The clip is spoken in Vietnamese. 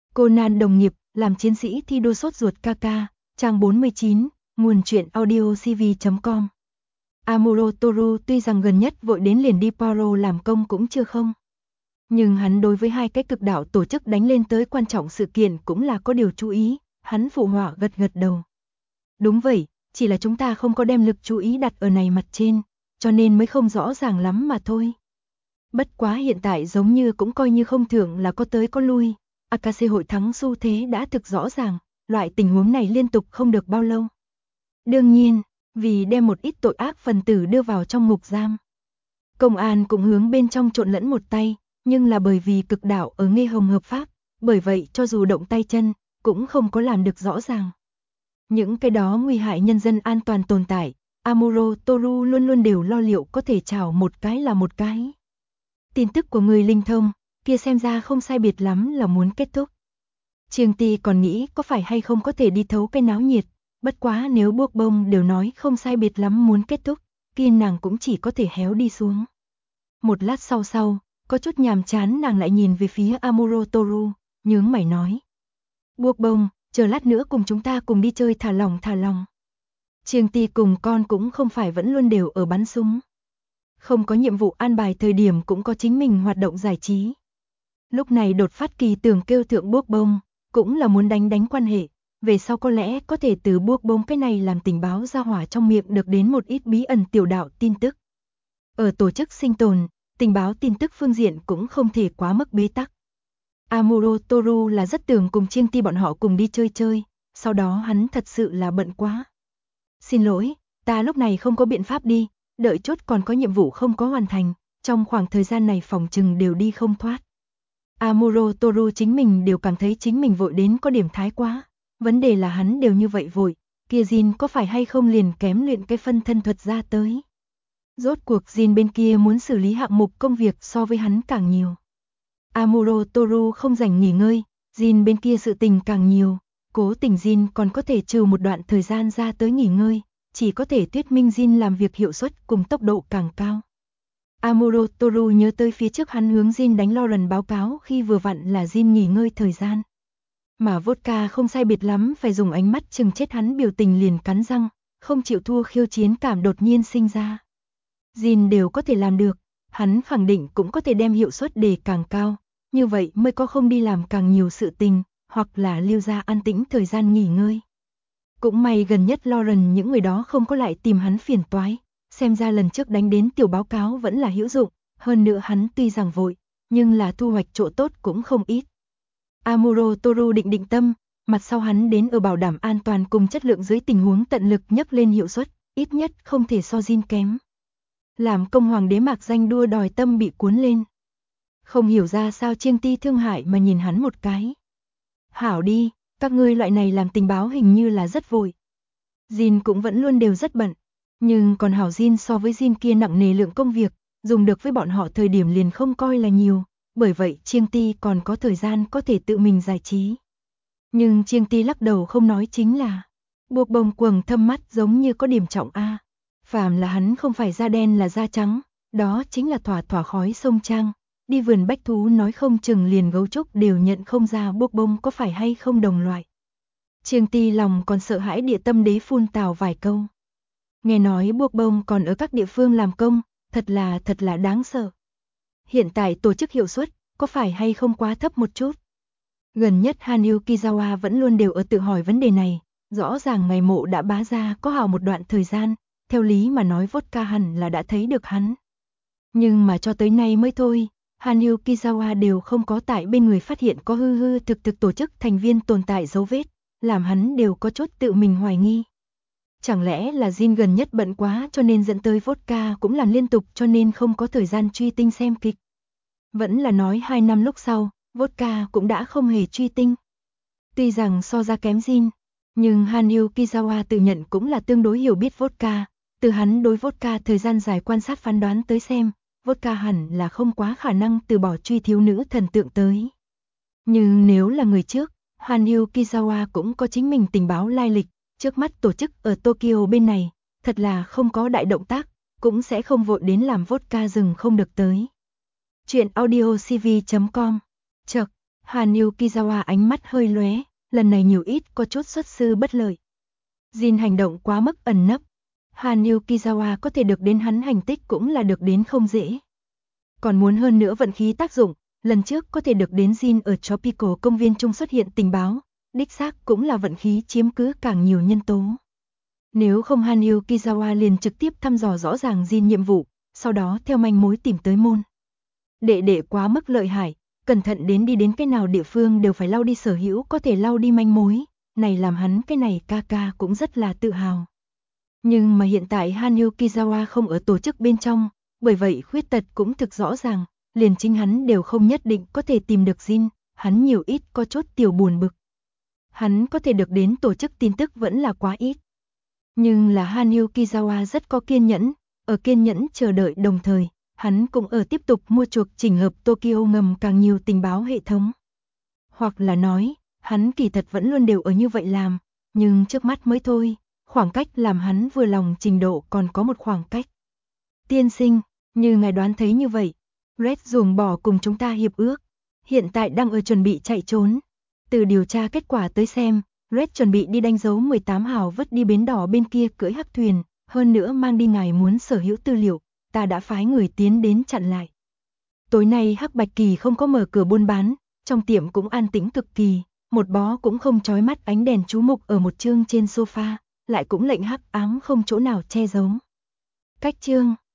Conan đồng nghiệp, làm chiến sĩ thi đua sốt ruột KK, trang 49, nguồn truyện audio cv.com. Amuro Toru tuy rằng gần nhất vội đến liền đi Paro làm công cũng chưa không. Nhưng hắn đối với hai cái cực đạo tổ chức đánh lên tới quan trọng sự kiện cũng là có điều chú ý, hắn phụ họa gật gật đầu. Đúng vậy, chỉ là chúng ta không có đem lực chú ý đặt ở này mặt trên, cho nên mới không rõ ràng lắm mà thôi. Bất quá hiện tại giống như cũng coi như không thưởng là có tới có lui, Akase hội thắng xu thế đã thực rõ ràng, loại tình huống này liên tục không được bao lâu. Đương nhiên, vì đem một ít tội ác phần tử đưa vào trong ngục giam, công an cũng hướng bên trong trộn lẫn một tay, nhưng là bởi vì cực đạo ở Nghê Hồng hợp pháp, bởi vậy cho dù động tay chân, cũng không có làm được rõ ràng. Những cái đó nguy hại nhân dân an toàn tồn tại, Amuro Toru luôn luôn đều lo liệu có thể chào một cái là một cái. Tin tức của người linh thông, kia xem ra không sai biệt lắm là muốn kết thúc. Trương Ti còn nghĩ có phải hay không có thể đi thấu cái náo nhiệt, bất quá nếu buộc bông đều nói không sai biệt lắm muốn kết thúc, kia nàng cũng chỉ có thể héo đi xuống. Một lát sau, có chút nhàm chán nàng lại nhìn về phía Amuro Toru, nhướng mày nói. Buộc bông, chờ lát nữa cùng chúng ta cùng đi chơi thả lòng. Trương Ti cùng con cũng không phải vẫn luôn đều ở bắn súng. Không có nhiệm vụ an bài thời điểm cũng có chính mình hoạt động giải trí. Lúc này đột phát kỳ tưởng kêu thượng buộc bông, cũng là muốn đánh quan hệ, về sau có lẽ có thể từ buộc bông cái này làm tình báo ra hỏa trong miệng được đến một ít bí ẩn tiểu đạo tin tức. Ở tổ chức sinh tồn, tình báo tin tức phương diện cũng không thể quá mức bế tắc. Amuro Toru là rất tưởng cùng Trương Ti bọn họ cùng đi chơi, sau đó hắn thật sự là bận quá. Xin lỗi, ta lúc này không có biện pháp đi, đợi chốt còn có nhiệm vụ không có hoàn thành, trong khoảng thời gian này phòng trừng đều đi không thoát. Amuro Toru chính mình đều cảm thấy chính mình vội đến có điểm thái quá, vấn đề là hắn đều như vậy vội, kia Jin có phải hay không liền kém luyện cái phân thân thuật ra tới. Rốt cuộc Jin bên kia muốn xử lý hạng mục công việc so với hắn càng nhiều. Amuro Toru không rảnh nghỉ ngơi, Jin bên kia sự tình càng nhiều, cố tình Jin còn có thể trừ một đoạn thời gian ra tới nghỉ ngơi, chỉ có thể thuyết minh Jin làm việc hiệu suất cùng tốc độ càng cao. Amuro Toru nhớ tới phía trước hắn hướng Jin đánh Lauren báo cáo khi vừa vặn là Jin nghỉ ngơi thời gian. Mà vodka không sai biệt lắm phải dùng ánh mắt chừng chết hắn biểu tình liền cắn răng, không chịu thua khiêu chiến cảm đột nhiên sinh ra. Jin đều có thể làm được, hắn khẳng định cũng có thể đem hiệu suất đề càng cao, như vậy mới có không đi làm càng nhiều sự tình, hoặc là lưu ra an tĩnh thời gian nghỉ ngơi. Cũng may gần nhất Lauren những người đó không có lại tìm hắn phiền toái, xem ra lần trước đánh đến tiểu báo cáo vẫn là hữu dụng, hơn nữa hắn tuy rằng vội, nhưng là thu hoạch chỗ tốt cũng không ít. Amuro Toru định tâm, mặt sau hắn đến ở bảo đảm an toàn cùng chất lượng dưới tình huống tận lực nhấc lên hiệu suất, ít nhất không thể so Jin kém. Làm công hoàng đế mạc danh đua đòi tâm bị cuốn lên. Không hiểu ra sao Trương Ti thương hại mà nhìn hắn một cái. Hảo đi, các ngươi loại này làm tình báo hình như là rất vội. Jin cũng vẫn luôn đều rất bận, nhưng còn hảo Jin so với Jin kia nặng nề lượng công việc, dùng được với bọn họ thời điểm liền không coi là nhiều, bởi vậy Trương Ti còn có thời gian có thể tự mình giải trí. Nhưng Trương Ti lắc đầu không nói chính là, buộc bồng quầng thâm mắt giống như có điểm trọng A. Phàm là hắn không phải da đen là da trắng, đó chính là thỏa khói sông Trang, đi vườn bách thú nói không chừng liền gấu trúc đều nhận không ra buộc bông có phải hay không đồng loại. Trương Ti lòng còn sợ hãi địa tâm đế phun tào vài câu. Nghe nói buộc bông còn ở các địa phương làm công, thật là đáng sợ. Hiện tại tổ chức hiệu suất, có phải hay không quá thấp một chút? Gần nhất Hanyu Kizawa vẫn luôn đều ở tự hỏi vấn đề này, rõ ràng ngày mộ đã bá ra có hào một đoạn thời gian, theo lý mà nói vodka hẳn là đã thấy được hắn. Nhưng mà cho tới nay mới thôi, Hanyu Kizawa đều không có tại bên người phát hiện có hư thực tổ chức thành viên tồn tại dấu vết, làm hắn đều có chút tự mình hoài nghi. Chẳng lẽ là Jin gần nhất bận quá cho nên dẫn tới vodka cũng làm liên tục cho nên không có thời gian truy tinh xem kịch. Vẫn là nói 2 năm lúc sau, vodka cũng đã không hề truy tinh. Tuy rằng so ra kém Jin, nhưng Hanyu Kizawa tự nhận cũng là tương đối hiểu biết vodka, từ hắn đối vodka thời gian dài quan sát phán đoán tới xem, vodka hẳn là không quá khả năng từ bỏ truy thiếu nữ thần tượng tới. Nhưng nếu là người trước, Hanyu Kizawa cũng có chính mình tình báo lai lịch, trước mắt tổ chức ở Tokyo bên này, thật là không có đại động tác, cũng sẽ không vội đến làm vodka dừng không được tới. Chuyện audio cv.com. Chậc, Hàn Yukizawa ánh mắt hơi lóe, lần này nhiều ít có chút xuất sư bất lợi. Jin hành động quá mức ẩn nấp. Hàn Yukizawa có thể được đến hắn hành tích cũng là được đến không dễ. Còn muốn hơn nữa vận khí tác dụng, lần trước có thể được đến Jin ở Tropical công viên trung xuất hiện tình báo, đích xác cũng là vận khí chiếm cứ càng nhiều nhân tố. Nếu không Han Yukizawa liền trực tiếp thăm dò rõ ràng Jin nhiệm vụ, sau đó theo manh mối tìm tới môn. Đệ đệ quá mức lợi hại, cẩn thận đến đi đến cái nào địa phương đều phải lau đi sở hữu có thể lau đi manh mối, này làm hắn cái này ca ca cũng rất là tự hào. Nhưng mà hiện tại Han Yukizawa không ở tổ chức bên trong, bởi vậy khuyết tật cũng thực rõ ràng, liền chính hắn đều không nhất định có thể tìm được Jin, hắn nhiều ít có chút tiểu buồn bực. Hắn có thể được đến tổ chức tin tức vẫn là quá ít. Nhưng là Han Yukizawa rất có kiên nhẫn, ở kiên nhẫn chờ đợi đồng thời, hắn cũng ở tiếp tục mua chuộc chỉnh hợp Tokyo ngầm càng nhiều tình báo hệ thống. Hoặc là nói, hắn kỳ thật vẫn luôn đều ở như vậy làm, nhưng trước mắt mới thôi, khoảng cách làm hắn vừa lòng trình độ còn có một khoảng cách. Tiên sinh, như ngài đoán thấy như vậy, Red ruồng bỏ cùng chúng ta hiệp ước, hiện tại đang ở chuẩn bị chạy trốn. Từ điều tra kết quả tới xem, Red chuẩn bị đi đánh dấu 18 hào vứt đi bến đỏ bên kia cưỡi hắc thuyền, hơn nữa mang đi ngài muốn sở hữu tư liệu, ta đã phái người tiến đến chặn lại. Tối nay Hắc Bạch Kỳ không có mở cửa buôn bán, trong tiệm cũng an tĩnh cực kỳ, một bó cũng không chói mắt ánh đèn chú mục ở một chương trên sofa, lại cũng lệnh hắc ám không chỗ nào che giấu. Cách chương